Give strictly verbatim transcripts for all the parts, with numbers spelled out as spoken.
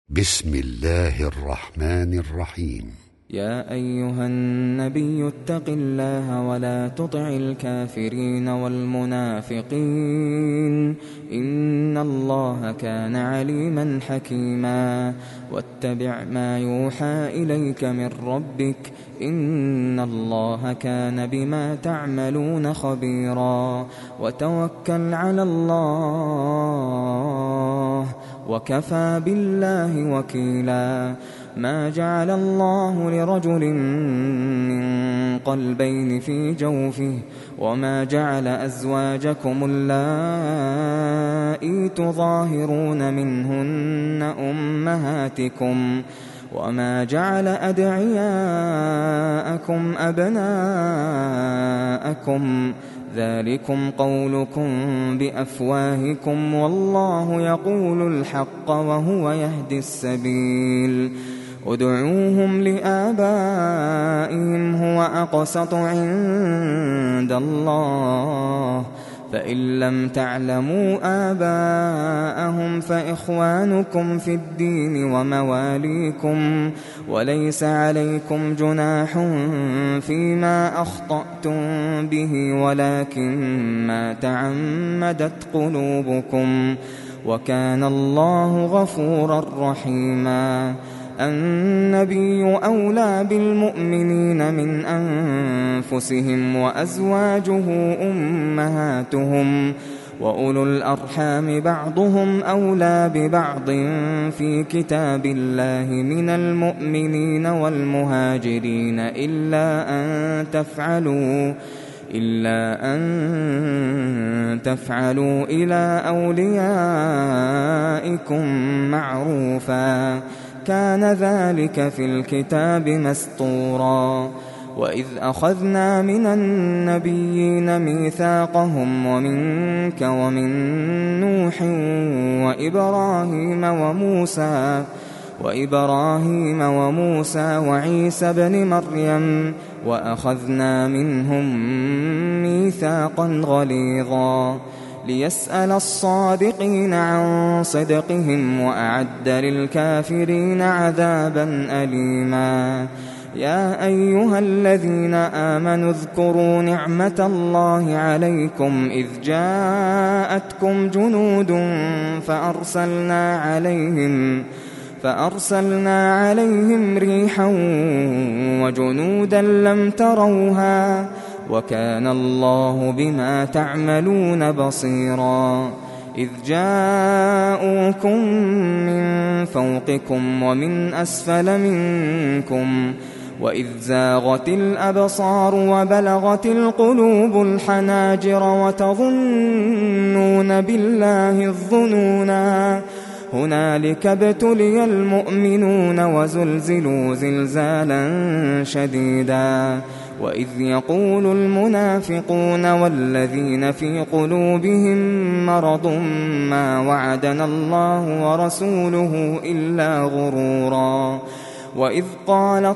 بسم الله الرحمن الرحيم. يا أيها النبي اتق الله ولا تطع الكافرين والمنافقين إن الله كان عليما حكيما واتبع ما يوحى إليك من ربك إن الله كان بما تعملون خبيرا وتوكل على الله وكفى بالله وكيلا ما جعل الله لرجل من قلبين في جوفه وما جعل أزواجكم اللائي تظاهرون منهن أمهاتكم وما جعل أدعياءكم أبناءكم ذلكم قولكم بأفواهكم والله يقول الحق وهو يهدي السبيل ادعوهم لآبائهم هو أقسط عند الله فإن لم تعلموا آباءهم فإخوانكم في الدين ومواليكم وليس عليكم جناح فيما أخطأتم به ولكن ما تعمدت قلوبكم وكان الله غفورا رحيما النبي أولى بالمؤمنين من أنفسهم وأزواجه أمهاتهم وأولو الأرحام بعضهم أولى ببعض في كتاب الله من المؤمنين والمهاجرين إلا أن تفعلوا إلا أن تفعلوا إلى أوليائكم معروفا كان ذلك في الكتاب مسطورا وإذ أخذنا من النبيين ميثاقهم ومنك ومن نوح وإبراهيم وموسى وإبراهيم وموسى وعيسى بن مريم وأخذنا منهم ميثاقا غليظا ليسأل الصادقين عن صدقهم وأعد للكافرين عذابا أليما يا أيها الذين آمنوا اذكروا نعمة الله عليكم إذ جاءتكم جنود فأرسلنا عليهم فأرسلنا عليهم ريحا وجنودا لم تروها وكان الله بما تعملون بصيرا إذ جاءوكم من فوقكم ومن أسفل منكم وإذ زاغت الأبصار وبلغت القلوب الحناجر وتظنون بالله الظنونا هنالك ابتلي المؤمنون وزلزلوا زلزالا شديدا وإذ يقول المنافقون والذين في قلوبهم مرض ما وعدنا الله ورسوله إلا غرورا وإذ قالت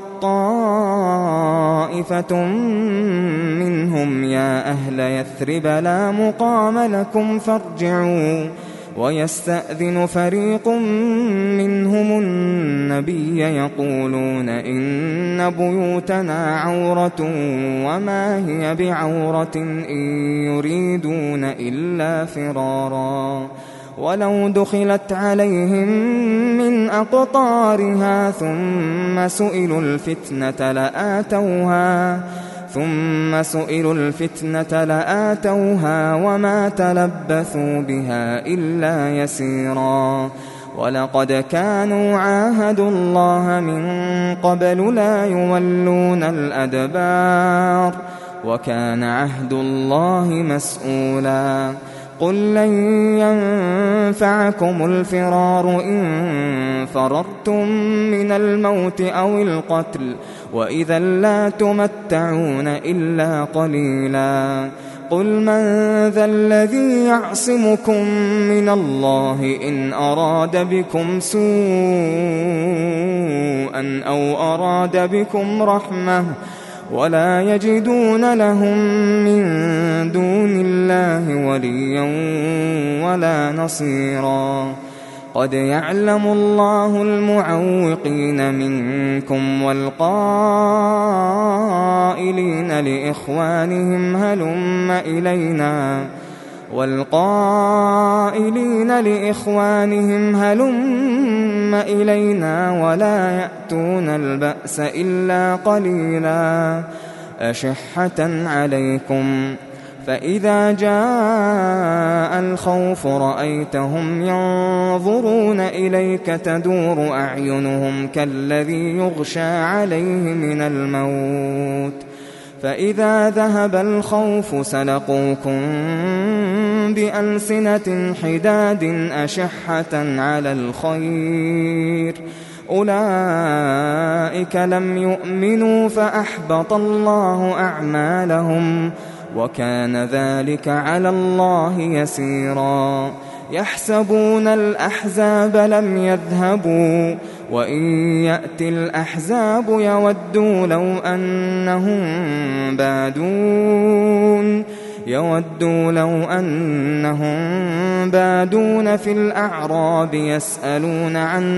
طائفة منهم يا أهل يثرب لا مقام لكم فارجعوا ويستأذن فريق منهم النبي يقولون إن بيوتنا عورة وما هي بعورة إن يريدون إلا فرارا ولو دخلت عليهم من أقطارها ثم سئلوا الفتنة لآتوها ثم سئلوا الفتنة لآتوها وما تلبثوا بها إلا يسيرا ولقد كانوا عاهدوا الله من قبل لا يولون الأدبار وكان عهد الله مسؤولا قل لن ينفعكم الفرار إن فررتم من الموت أو القتل وإذا لا تمتعون إلا قليلا قل من ذا الذي يعصمكم من الله إن أراد بكم سوءا أو أراد بكم رحمة ولا يجدون لهم من دون الله وليا ولا نصيرا قد يعلم الله المعوقين منكم والقائلين لإخوانهم هلم إلينا والقائلين لإخوانهم هلم إلينا ولا يأتون البأس إلا قليلا أشحة عليكم فإذا جاء الخوف رأيتهم ينظرون إليك تدور أعينهم كالذي يغشى عليه من الموت فإذا ذهب الخوف سلقوكم بألسنة حداد أشحة على الخير أولئك لم يؤمنوا فأحبط الله أعمالهم وكان ذلك على الله يسيرا يحسبون الأحزاب لم يذهبوا وإن يأتي الأحزاب يودوا لو أنهم بادون يودوا لو أنهم بادون في الأعراب يسألون عن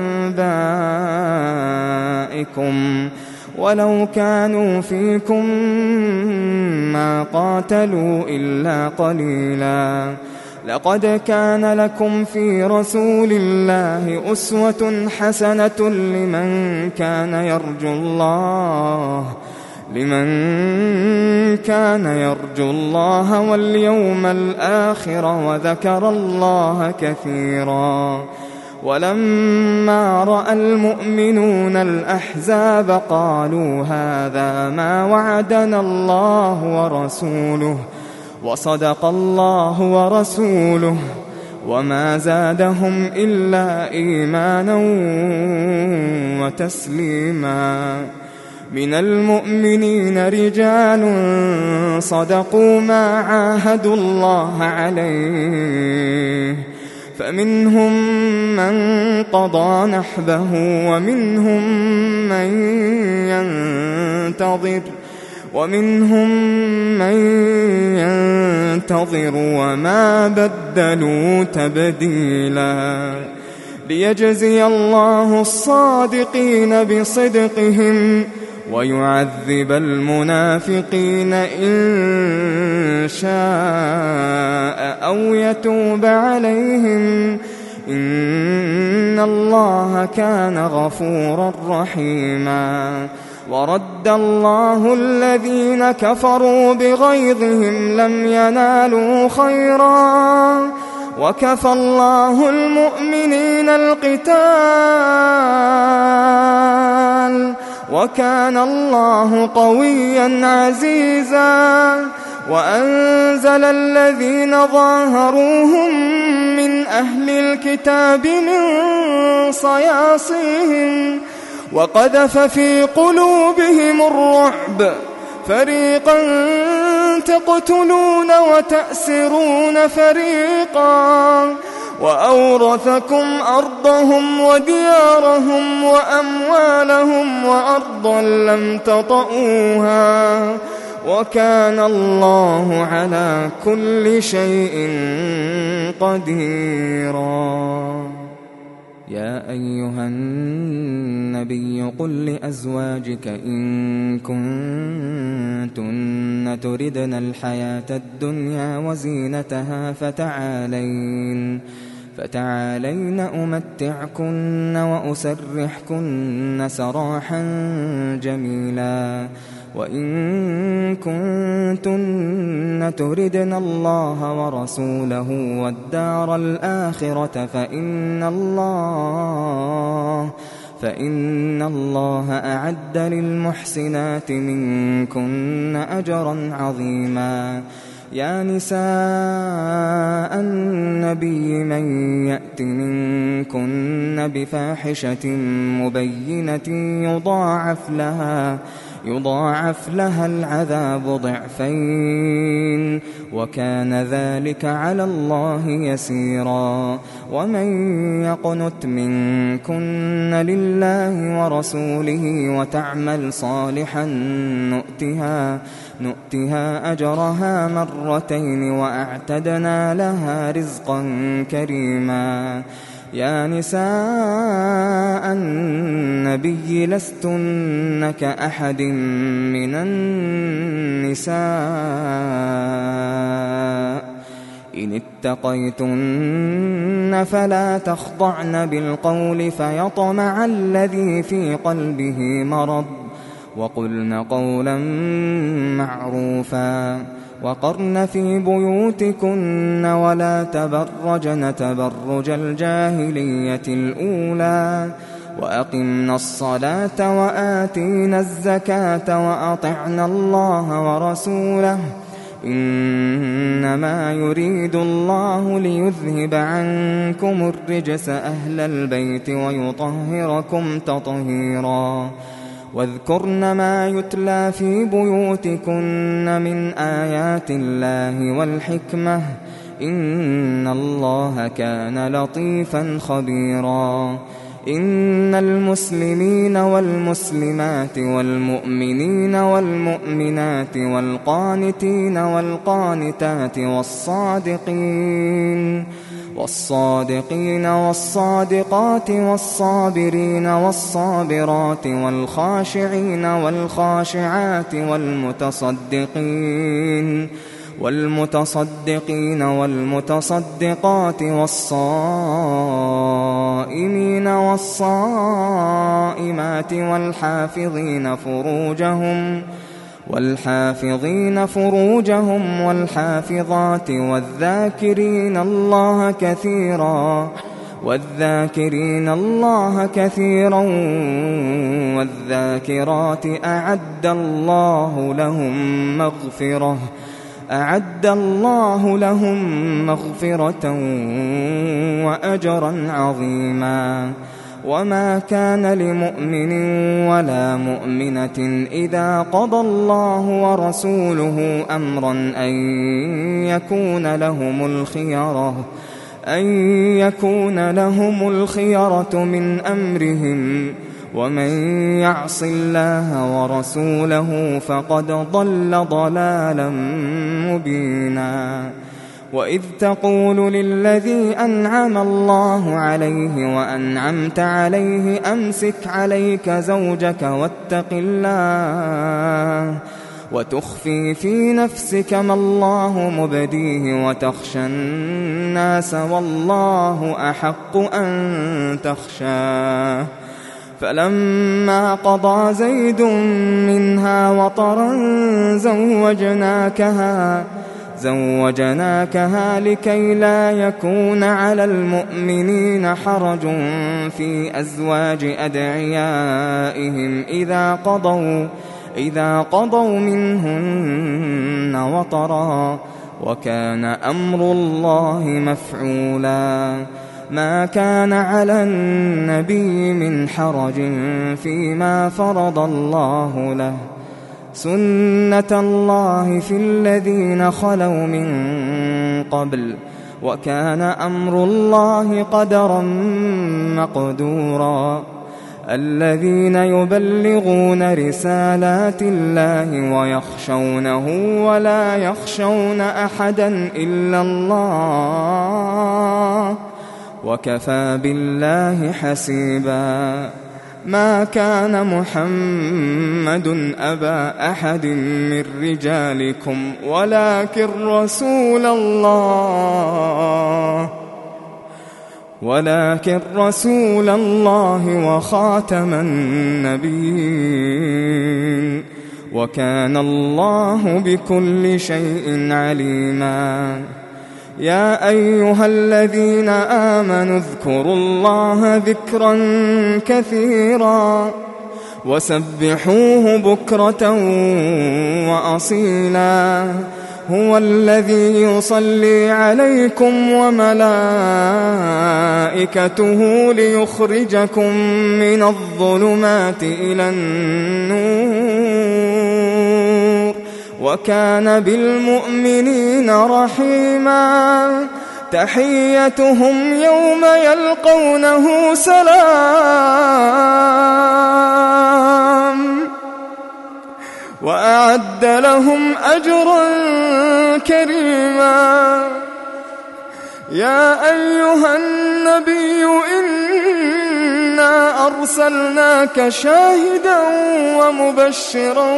أنبائكم ولو كانوا فيكم ما قاتلوا إلا قليلا لقد كان لكم في رسول الله أسوة حسنة لمن كان يرجو الله لمن كان يرجو الله واليوم الآخر وذكر الله كثيرا ولما رأى المؤمنون الأحزاب قالوا هذا ما وعدنا الله ورسوله وصدق الله ورسوله وما زادهم إلا إيمانا وتسليما من المؤمنين رجال صدقوا ما عاهدوا الله عليه فمنهم من قضى نحبه ومنهم من ينتظر ومنهم من ينتظر وما بدلوا تبديلا ليجزي الله الصادقين بصدقهم ويعذب المنافقين إن شاء أو يتوب عليهم إن الله كان غفورا رحيما ورد الله الذين كفروا بغيظهم لم ينالوا خيرا وكفى الله المؤمنين القتال وكان الله قويا عزيزا وأنزل الذين ظاهروهم من أهل الكتاب من صياصيهم وقذف في قلوبهم الرعب فريقا تقتلون وتأسرون فريقا وأورثكم أرضهم وديارهم وأموالهم وأرضا لم تطئوها وكان الله على كل شيء قديرا يا أيها النبي قل لأزواجك إن كنتن تردن الحياة الدنيا وزينتها فتعالين فتعالين أمتعكن وأسرحكن سراحا جميلا وإن كنتن تردن الله ورسوله والدار الآخرة فإن الله فإن الله أعد للمحسنات منكن أجرا عظيما يا نساء النبي من يأت منكن بفاحشة مبينة يضاعف لها يضاعف لها العذاب ضعفين وكان ذلك على الله يسيرا ومن يقنت منكن لله ورسوله وتعمل صالحا نؤتها نؤتها أجرها مرتين وأعتدنا لها رزقا كريما يا نساء النبي لستن كأحد من النساء إن اتقيتن فلا تخضعن بالقول فيطمع الذي في قلبه مرض وقلن قولا معروفا وقرن في بيوتكن ولا تبرجن تبرج الجاهلية الأولى وأقمنا الصلاة وآتينا الزكاة وأطعنا الله ورسوله إنما يريد الله ليذهب عنكم الرجس أهل البيت ويطهركم تطهيرا واذكرن ما يتلى في بيوتكن من آيات الله والحكمة إن الله كان لطيفا خبيرا إن المسلمين والمسلمات والمؤمنين والمؤمنات والقانتين والقانتات والصادقين والصادقين والصادقات والصابرين والصابرات والخاشعين والخاشعات والمتصدقين والمتصدقين والمتصدقات والصائمين والصائمات والحافظين فروجهم والحافظين فروجهم والحافظات والذاكرين الله كثيرا والذاكرين الله كثيرا والذاكرات أعد الله لهم مغفرة أعد الله لهم مغفرة وأجرا عظيما وما كان لمؤمن ولا مؤمنة إذا قضى الله ورسوله أمرا أن يكون لهم الخيرة أن يكون لهم الخيرة من أمرهم ومن يعص الله ورسوله فقد ضل ضلالا مبينا وإذ تقول للذي أنعم الله عليه وأنعمت عليه أمسك عليك زوجك واتق الله وتخفي في نفسك ما الله مبديه وتخشى الناس والله أحق أن تخشاه فلما قضى زيد منها وطرا زوجناكها زوجناكها لكي لا يكون على المؤمنين حرج في أزواج أدعيائهم إذا قضوا إذا قضوا منهن وطرا وكان أمر الله مفعولا ما كان على النبي من حرج فيما فرض الله له سنة الله في الذين خلوا من قبل وكان أمر الله قدرا مقدورا الذين يبلغون رسالات الله ويخشونه ولا يخشون أحدا إلا الله وكفى بالله حسيبا ما كان محمد أبا أحد من رجالكم ولكن رسول الله ولكن رسول الله وخاتم النبيين وكان الله بكل شيء عليما يا أيها الذين آمنوا اذكروا الله ذكرا كثيرا وسبحوه بكرة وأصيلا هو الذي يصلي عليكم وملائكته ليخرجكم من الظلمات إلى النور وكان بالمؤمنين رحيما تحيتهم يوم يلقونه سلام وأعد لهم أجرا كريما يا أيها الناس النبي إنا أرسلناك شاهدا ومبشرا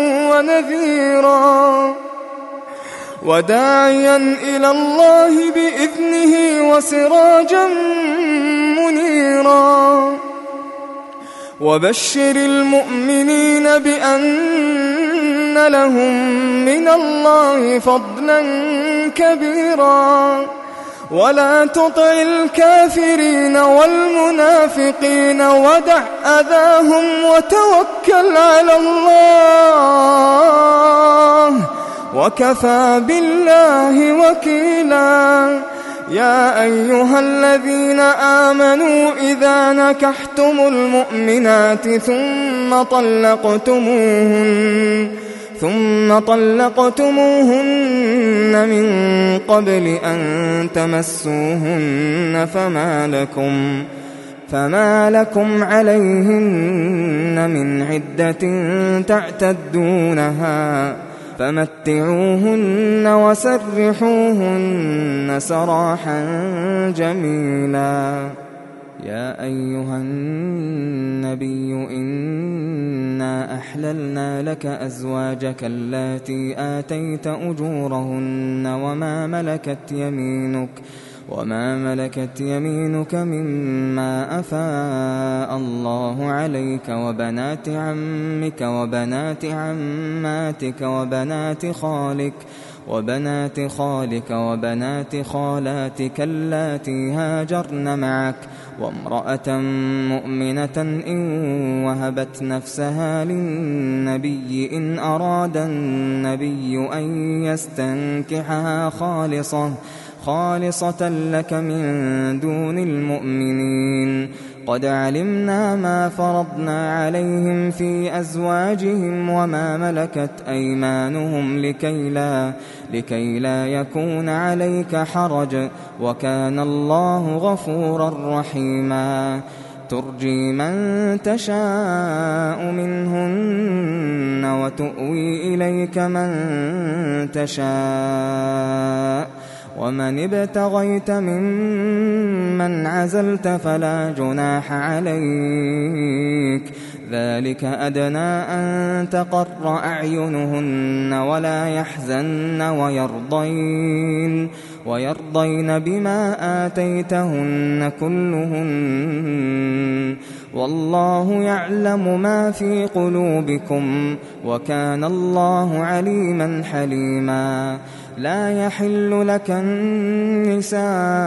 ونذيرا وداعيا إلى الله بإذنه وسراجا منيرا وبشر المؤمنين بأن لهم من الله فضلا كبيرا ولا تطع الكافرين والمنافقين ودع أذاهم وتوكل على الله وكفى بالله وكيلا يا أيها الذين آمنوا إذا نكحتم المؤمنات ثم طلقتموهن ثم طلقتموهن من قبل أن تمسوهن فما لكم فما لكم عليهن من عدة تعتدونها فمتعوهن وسرحوهن سراحا جميلا يا أيها النبي إنا أحللنا لك أزواجك اللاتي آتيت أجورهن وما ملكت يمينك وما ملكت يمينك مما أفاء الله عليك وبنات عمك وبنات عماتك وبنات خالك وبنات خالك وبنات خالاتك اللاتي هاجرن معك وامرأة مؤمنة إن وهبت نفسها للنبي إن أراد النبي أن يستنكحها خالصة خالصة لك من دون المؤمنين قد علمنا ما فرضنا عليهم في أزواجهم وما ملكت أيمانهم لكي لا, لكي لا يكون عليك حرج وكان الله غفورا رحيما ترجي من تشاء منهن وتؤوي إليك من تشاء ومن ابتغيت ممن عزلت فلا جناح عليك ذلك أدنى أن تقر أعينهن ولا يحزن ويرضين ويرضين بما آتيتهن كلهن والله يعلم ما في قلوبكم وكان الله عليما حليما لا يحل لك النساء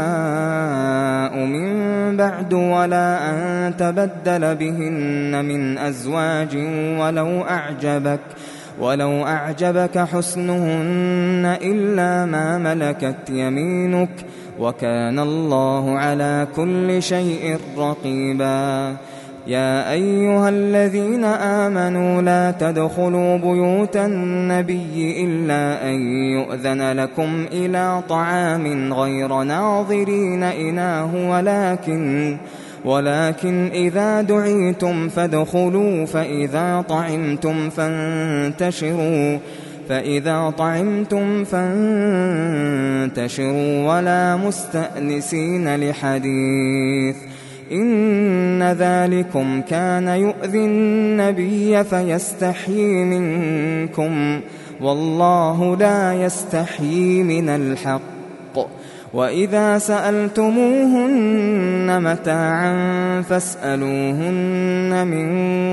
من بعد ولا أن تبدل بهن من أزواج ولو أعجبك ولو أعجبك حسنهن إلا ما ملكت يمينك وكان الله على كل شيء رقيبا يا أيها الذين آمنوا لا تدخلوا بيوت النبي إلا أن يؤذن لكم إلى طعام غير ناظرين إناه ولكن ولكن إذا دعيتم فادخلوا فإذا طعمتم فانتشروا فإذا طعمتم فانتشروا ولا مستأنسين لحديث إن ذلكم كان يؤذي النبي فيستحيي منكم والله لا يستحيي من الحق وإذا سألتموهن متاعا فاسألوهن من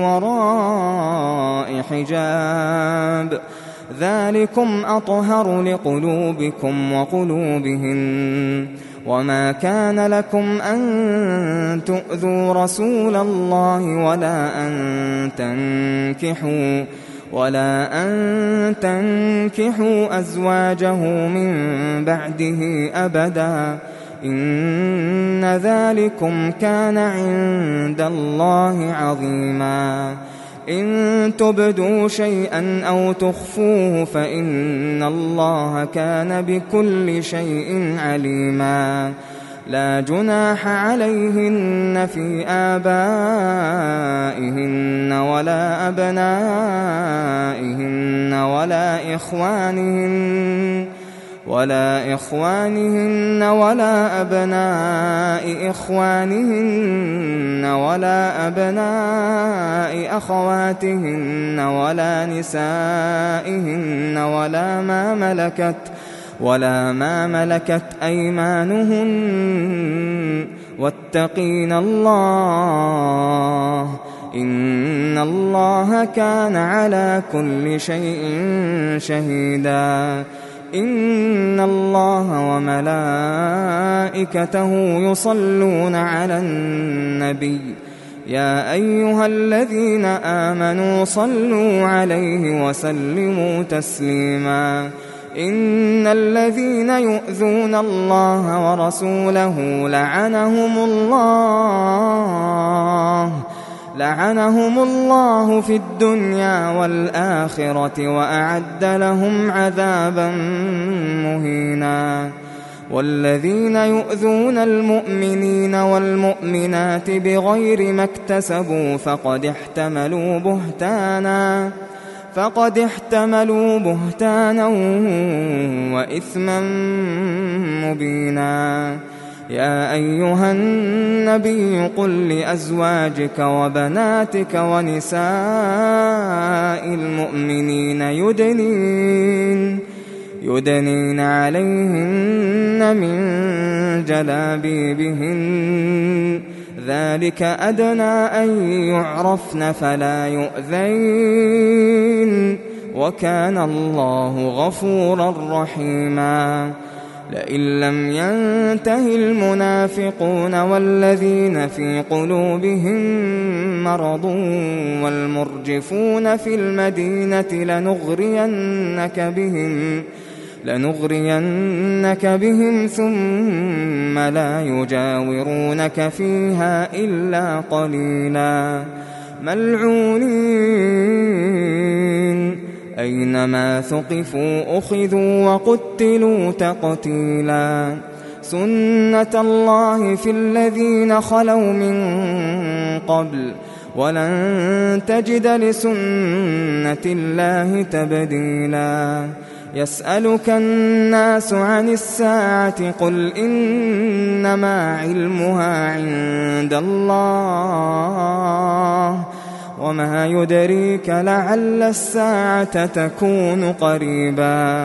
وراء حجاب ذلكم أطهر لقلوبكم وقلوبهن وما كان لكم أن تؤذوا رسول الله ولا أن تنكحوا ولا أن تنكحوا أزواجه من بعده أبدا إن ذلكم كان عند الله عظيما إن تبدوا شيئا أو تخفوه فإن الله كان بكل شيء عليما لا جناح عليهن في آبائهن ولا أبنائهن ولا إخوانهن ولا إخوانهن ولا أبناء إخوانهن ولا أبناء أخواتهن ولا نسائهن ولا ما ملكت ولا ما ملكت أيمانهن واتقين الله إن الله كان على كل شيء شهيدا إن الله وملائكته يصلون على النبي يا أيها الذين آمنوا صلوا عليه وسلموا تسليما إن الذين يؤذون الله ورسوله لعنهم الله لعنهم الله في الدنيا والآخرة وأعد لهم عذابا مهينا والذين يؤذون المؤمنين والمؤمنات بغير ما اكتسبوا فقد احتملوا بهتانا فقد احتملوا بهتانا وإثما مبينا يا أيها النبي قل لأزواجك وبناتك ونساء المؤمنين يدنين يدنين عليهن من جلابيبهن ذلك أدنى أن يعرفن فلا يؤذين وكان الله غفورا رحيما لئن لم ينته المنافقون والذين في قلوبهم مرض والمرجفون في المدينة لنغرينك بهم لنغرينك بهم ثم لا يجاورونك فيها إلا قليلا ملعونين أينما ثقفوا أخذوا وقتلوا تقتيلا سنة الله في الذين خلوا من قبل ولن تجد لسنة الله تبديلا يسألك الناس عن الساعة قل إنما علمها عند الله وما يدريك لعل الساعة تكون قريبا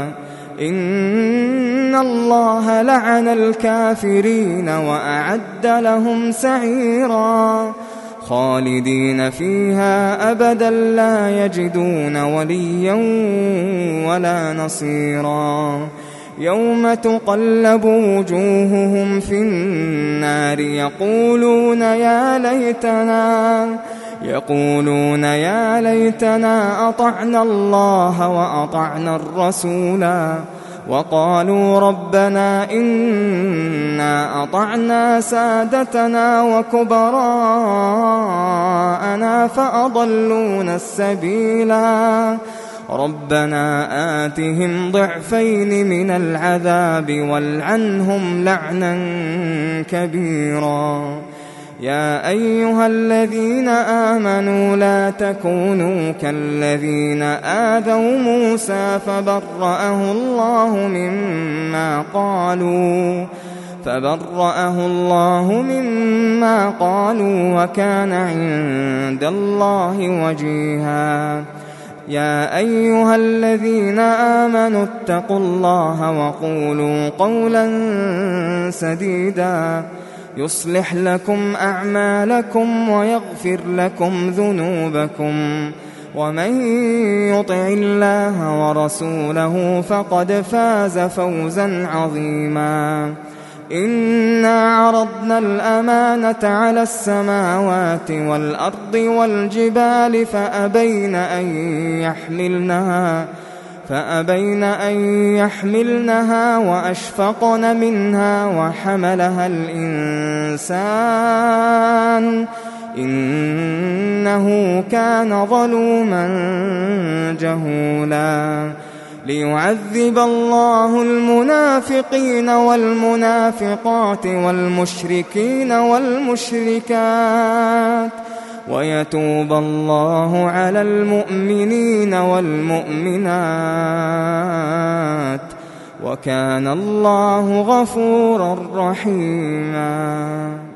إن الله لعن الكافرين وأعد لهم سعيرا خالدين فيها أبدا لا يجدون وليا ولا نصيرا يوم تقلب وجوههم في النار يقولون يا ليتنا يقولون يا ليتنا أطعنا الله وأطعنا الرسولا وقالوا ربنا إنا أطعنا سادتنا وكبراءنا فأضلونا السبيلا ربنا آتهم ضعفين من العذاب والعنهم لعنا كبيرا يا أيها الذين آمنوا لا تكونوا كالذين آذوا موسى فبرأه الله مما قالوا فبرأه الله مما قالوا وكان عند الله وجيها يا أيها الذين آمنوا اتقوا الله وقولوا قولا سديدا يصلح لكم أعمالكم ويغفر لكم ذنوبكم ومن يطع الله ورسوله فقد فاز فوزا عظيما إنا عرضنا الأمانة على السماوات والأرض والجبال فأبين أن يحملنها فأبين أن يحملنها وأشفقن منها وحملها الإنسان إنه كان ظلوما جهولا ليعذب الله المنافقين والمنافقات والمشركين والمشركات ويتوب الله على المؤمنين والمؤمنات وكان الله غفورا رحيما.